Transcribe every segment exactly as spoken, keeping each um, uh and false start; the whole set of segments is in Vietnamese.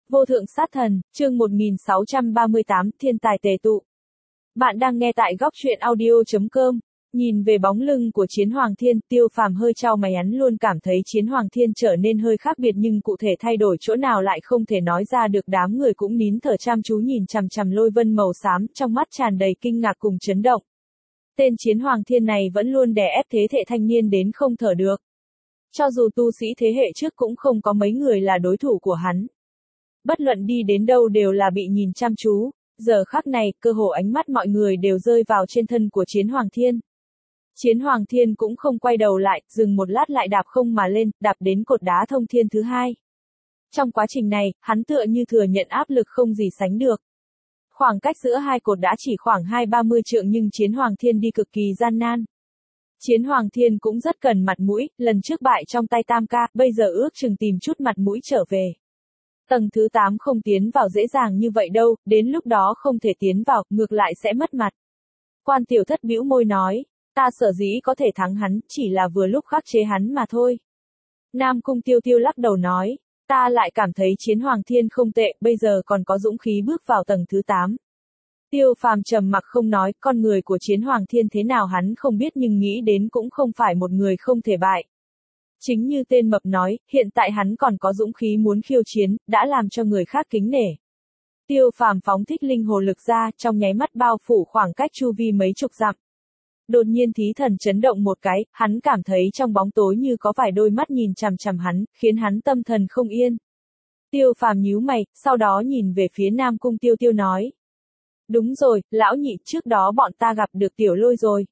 Vô thượng sát thần, chương một nghìn sáu trăm ba mươi tám, thiên tài tề tụ. Bạn đang nghe tại góc truyện audio chấm com. Nhìn về bóng lưng của Chiến Hoàng Thiên, Tiêu Phàm hơi chau mày, hắn luôn cảm thấy Chiến Hoàng Thiên trở nên hơi khác biệt, nhưng cụ thể thay đổi chỗ nào lại không thể nói ra được. Đám người cũng nín thở chăm chú nhìn chằm chằm lôi vân màu xám, trong mắt tràn đầy kinh ngạc cùng chấn động. Tên Chiến Hoàng Thiên này vẫn luôn đè ép thế hệ thanh niên đến không thở được. Cho dù tu sĩ thế hệ trước cũng không có mấy người là đối thủ của hắn. Bất luận đi đến đâu đều là bị nhìn chăm chú, giờ khắc này, cơ hồ ánh mắt mọi người đều rơi vào trên thân của Chiến Hoàng Thiên. Chiến Hoàng Thiên cũng không quay đầu lại, dừng một lát lại đạp không mà lên, đạp đến cột đá thông thiên thứ hai. Trong quá trình này, hắn tựa như thừa nhận áp lực không gì sánh được. Khoảng cách giữa hai cột đã chỉ khoảng hai ba mươi trượng, nhưng Chiến Hoàng Thiên đi cực kỳ gian nan. Chiến Hoàng Thiên cũng rất cần mặt mũi, lần trước bại trong tay Tam Ca, bây giờ ước chừng tìm chút mặt mũi trở về. Tầng thứ tám không tiến vào dễ dàng như vậy đâu, đến lúc đó không thể tiến vào, ngược lại sẽ mất mặt. Quan Tiểu Thất bĩu môi nói, ta sở dĩ có thể thắng hắn, chỉ là vừa lúc khắc chế hắn mà thôi. Nam Cung Tiêu Tiêu lắc đầu nói, ta lại cảm thấy Chiến Hoàng Thiên không tệ, bây giờ còn có dũng khí bước vào tầng thứ tám. Tiêu Phàm trầm mặc không nói, con người của Chiến Hoàng Thiên thế nào hắn không biết, nhưng nghĩ đến cũng không phải một người không thể bại. Chính như tên mập nói, hiện tại hắn còn có dũng khí muốn khiêu chiến, đã làm cho người khác kính nể. Tiêu Phàm phóng thích linh hồn lực ra, trong nháy mắt bao phủ khoảng cách chu vi mấy chục dặm. Đột nhiên thí thần chấn động một cái, hắn cảm thấy trong bóng tối như có vài đôi mắt nhìn chằm chằm hắn, khiến hắn tâm thần không yên. Tiêu Phàm nhíu mày, sau đó nhìn về phía Nam Cung Tiêu Tiêu nói. Đúng rồi, lão nhị, trước đó bọn ta gặp được Tiểu Lôi rồi.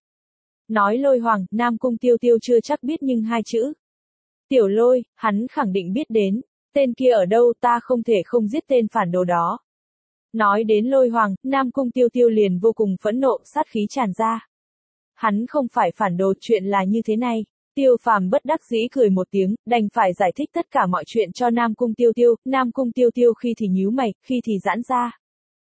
Nói Lôi Hoàng, Nam Cung Tiêu Tiêu chưa chắc biết, nhưng hai chữ Tiểu Lôi, hắn khẳng định biết đến. Tên kia ở đâu, ta không thể không giết tên phản đồ đó. Nói đến Lôi Hoàng, Nam Cung Tiêu Tiêu liền vô cùng phẫn nộ, sát khí tràn ra. Hắn không phải phản đồ, chuyện là như thế này. Tiêu Phàm bất đắc dĩ cười một tiếng, đành phải giải thích tất cả mọi chuyện cho Nam Cung Tiêu Tiêu. Nam Cung Tiêu Tiêu khi thì nhíu mày, khi thì giãn ra.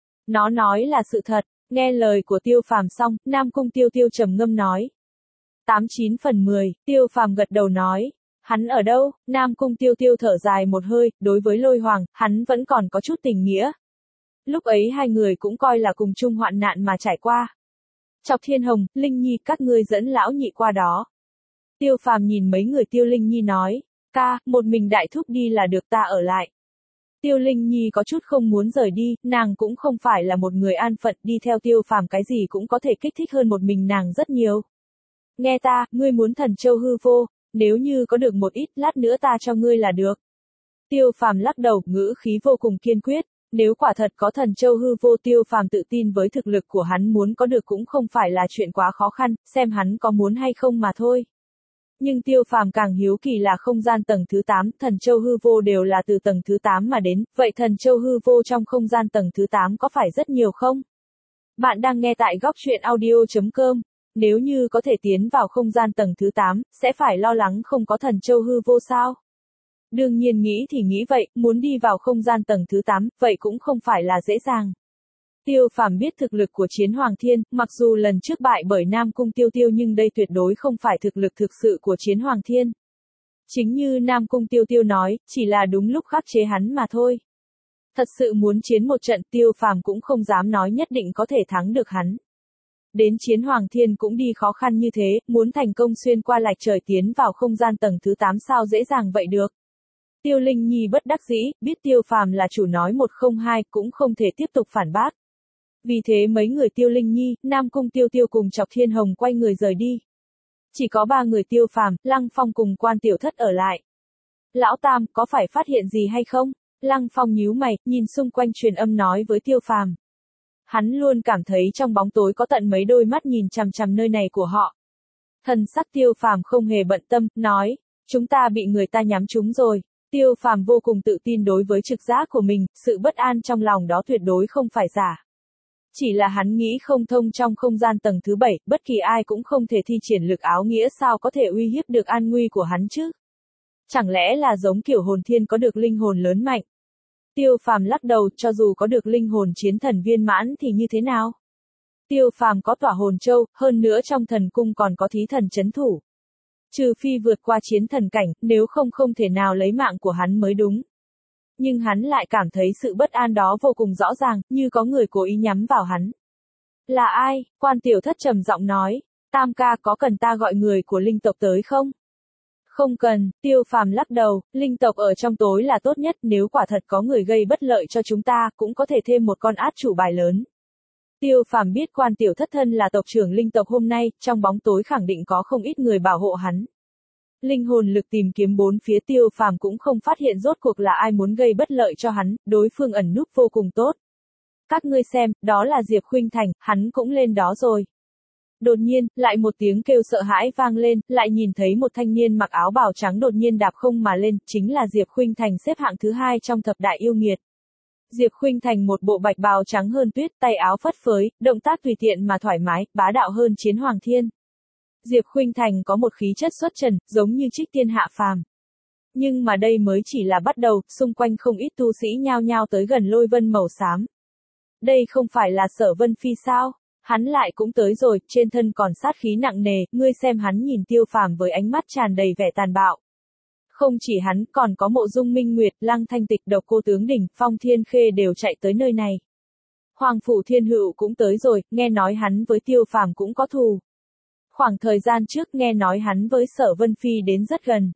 Nó nói là sự thật. Nghe lời của Tiêu Phàm xong, Nam Cung Tiêu Tiêu trầm ngâm nói. Tám chín phần mười, Tiêu Phàm gật đầu nói. Hắn ở đâu? Nam Cung Tiêu Tiêu thở dài một hơi, đối với Lôi Hoàng, hắn vẫn còn có chút tình nghĩa. Lúc ấy hai người cũng coi là cùng chung hoạn nạn mà trải qua. Chọc Thiên Hồng, Linh Nhi, các ngươi dẫn lão nhị qua đó. Tiêu Phàm nhìn mấy người. Tiêu Linh Nhi nói, ca, một mình đại thúc đi là được, ta ở lại. Tiêu Linh Nhi có chút không muốn rời đi, nàng cũng không phải là một người an phận, đi theo Tiêu Phàm cái gì cũng có thể kích thích hơn một mình nàng rất nhiều. Nghe ta, ngươi muốn thần châu hư vô, nếu như có được một ít, lát nữa ta cho ngươi là được. Tiêu Phàm lắc đầu, ngữ khí vô cùng kiên quyết. Nếu quả thật có thần châu hư vô, Tiêu Phàm tự tin với thực lực của hắn muốn có được cũng không phải là chuyện quá khó khăn, xem hắn có muốn hay không mà thôi. Nhưng Tiêu Phàm càng hiếu kỳ là không gian tầng thứ tám, thần châu hư vô đều là từ tầng thứ tám mà đến, vậy thần châu hư vô trong không gian tầng thứ tám có phải rất nhiều không? Bạn đang nghe tại góc truyện audio chấm com. Nếu như có thể tiến vào không gian tầng thứ tám, sẽ phải lo lắng không có thần châu hư vô sao? Đương nhiên nghĩ thì nghĩ vậy, muốn đi vào không gian tầng thứ tám, vậy cũng không phải là dễ dàng. Tiêu Phàm biết thực lực của Chiến Hoàng Thiên, mặc dù lần trước bại bởi Nam Cung Tiêu Tiêu, nhưng đây tuyệt đối không phải thực lực thực sự của Chiến Hoàng Thiên. Chính như Nam Cung Tiêu Tiêu nói, chỉ là đúng lúc khắc chế hắn mà thôi. Thật sự muốn chiến một trận, Tiêu Phàm cũng không dám nói nhất định có thể thắng được hắn. Đến Chiến Hoàng Thiên cũng đi khó khăn như thế, muốn thành công xuyên qua lạch trời tiến vào không gian tầng thứ tám sao dễ dàng vậy được. Tiêu Linh Nhi bất đắc dĩ, biết Tiêu Phàm là chủ nói một không hai, cũng không thể tiếp tục phản bác. Vì thế mấy người Tiêu Linh Nhi, Nam Cung Tiêu Tiêu cùng Chọc Thiên Hồng quay người rời đi. Chỉ có ba người Tiêu Phàm, Lăng Phong cùng Quan Tiểu Thất ở lại. Lão Tam, có phải phát hiện gì hay không? Lăng Phong nhíu mày, nhìn xung quanh truyền âm nói với Tiêu Phàm. Hắn luôn cảm thấy trong bóng tối có tận mấy đôi mắt nhìn chằm chằm nơi này của họ. Thần sắc Tiêu Phàm không hề bận tâm, nói, chúng ta bị người ta nhắm trúng rồi. Tiêu Phàm vô cùng tự tin đối với trực giác của mình, sự bất an trong lòng đó tuyệt đối không phải giả. Chỉ là hắn nghĩ không thông, trong không gian tầng thứ bảy, bất kỳ ai cũng không thể thi triển lực áo nghĩa, sao có thể uy hiếp được an nguy của hắn chứ? Chẳng lẽ là giống kiểu hồn thiên có được linh hồn lớn mạnh? Tiêu Phàm lắc đầu, cho dù có được linh hồn chiến thần viên mãn thì như thế nào? Tiêu Phàm có tỏa hồn châu, hơn nữa trong thần cung còn có thí thần chấn thủ. Trừ phi vượt qua chiến thần cảnh, nếu không không thể nào lấy mạng của hắn mới đúng. Nhưng hắn lại cảm thấy sự bất an đó vô cùng rõ ràng, như có người cố ý nhắm vào hắn. Là ai? Quan tiểu thất trầm giọng nói. Tam ca, có cần ta gọi người của linh tộc tới không? Không cần, Tiêu Phàm lắc đầu, linh tộc ở trong tối là tốt nhất, nếu quả thật có người gây bất lợi cho chúng ta, cũng có thể thêm một con át chủ bài lớn. Tiêu Phàm biết Quan tiểu thất thân là tộc trưởng linh tộc hôm nay, trong bóng tối khẳng định có không ít người bảo hộ hắn. Linh hồn lực tìm kiếm bốn phía, Tiêu Phàm cũng không phát hiện rốt cuộc là ai muốn gây bất lợi cho hắn, đối phương ẩn núp vô cùng tốt. Các ngươi xem, đó là Diệp Khuynh Thành, hắn cũng lên đó rồi. Đột nhiên, lại một tiếng kêu sợ hãi vang lên, lại nhìn thấy một thanh niên mặc áo bào trắng đột nhiên đạp không mà lên, chính là Diệp Khuynh Thành, xếp hạng thứ hai trong thập đại yêu nghiệt. Diệp Khuynh Thành một bộ bạch bào trắng hơn tuyết, tay áo phất phới, động tác tùy tiện mà thoải mái, bá đạo hơn Chiến Hoàng Thiên. Diệp Khuynh Thành có một khí chất xuất trần, giống như trích tiên hạ phàm. Nhưng mà đây mới chỉ là bắt đầu, xung quanh không ít tu sĩ nhao nhao tới gần lôi vân màu xám. Đây không phải là Sở Vân Phi sao? Hắn lại cũng tới rồi, trên thân còn sát khí nặng nề, ngươi xem hắn nhìn Tiêu Phàm với ánh mắt tràn đầy vẻ tàn bạo. Không chỉ hắn, còn có Mộ Dung Minh Nguyệt, Lăng Thanh Tịch, Độc Cô Tướng Đỉnh, Phong Thiên Khê đều chạy tới nơi này. Hoàng Phủ Thiên Hựu cũng tới rồi, nghe nói hắn với Tiêu Phàm cũng có thù. Khoảng thời gian trước nghe nói hắn với Sở Vân Phi đến rất gần.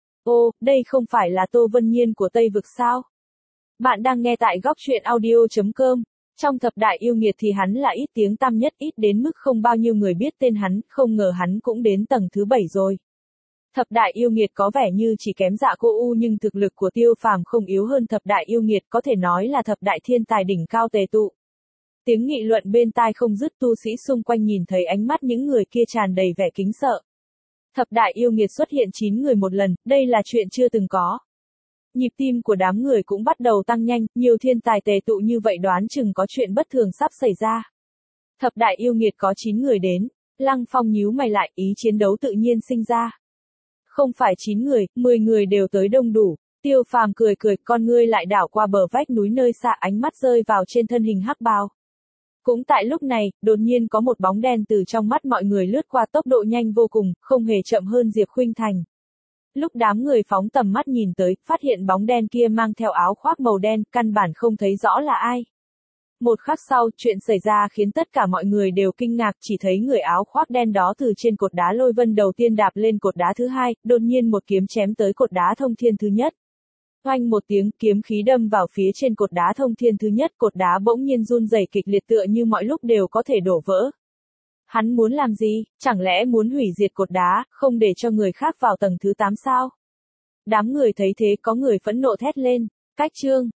Ô, đây không phải là Tô Vân Nhiên của Tây Vực sao? Bạn đang nghe tại góc truyện audio chấm com. Trong thập đại yêu nghiệt thì hắn là ít tiếng tăm nhất, ít đến mức không bao nhiêu người biết tên hắn, không ngờ hắn cũng đến tầng thứ bảy rồi. Thập đại yêu nghiệt có vẻ như chỉ kém Dạ Cô U, nhưng thực lực của Tiêu Phàm không yếu hơn thập đại yêu nghiệt, có thể nói là thập đại thiên tài đỉnh cao tề tụ. Tiếng nghị luận bên tai không dứt, tu sĩ xung quanh nhìn thấy ánh mắt những người kia tràn đầy vẻ kính sợ. Thập đại yêu nghiệt xuất hiện chín người một lần, đây là chuyện chưa từng có. Nhịp tim của đám người cũng bắt đầu tăng nhanh, nhiều thiên tài tề tụ như vậy đoán chừng có chuyện bất thường sắp xảy ra. Thập đại yêu nghiệt có chín người đến, Lăng Phong nhíu mày lại, ý chiến đấu tự nhiên sinh ra. Không phải chín người, mười người đều tới đông đủ. Tiêu Phàm cười cười, con ngươi lại đảo qua bờ vách núi nơi xa, ánh mắt rơi vào trên thân hình hắc bào. Cũng tại lúc này, đột nhiên có một bóng đen từ trong mắt mọi người lướt qua, tốc độ nhanh vô cùng, không hề chậm hơn Diệp Khuynh Thành. Lúc đám người phóng tầm mắt nhìn tới, phát hiện bóng đen kia mang theo áo khoác màu đen, căn bản không thấy rõ là ai. Một khắc sau, chuyện xảy ra khiến tất cả mọi người đều kinh ngạc, chỉ thấy người áo khoác đen đó từ trên cột đá lôi vân đầu tiên đạp lên cột đá thứ hai, đột nhiên một kiếm chém tới cột đá thông thiên thứ nhất. Oanh một tiếng, kiếm khí đâm vào phía trên cột đá thông thiên thứ nhất, cột đá bỗng nhiên run rẩy kịch liệt, tựa như mọi lúc đều có thể đổ vỡ. Hắn muốn làm gì? Chẳng lẽ muốn hủy diệt cột đá, không để cho người khác vào tầng thứ tám sao? Đám người thấy thế, có người phẫn nộ thét lên. Cách chương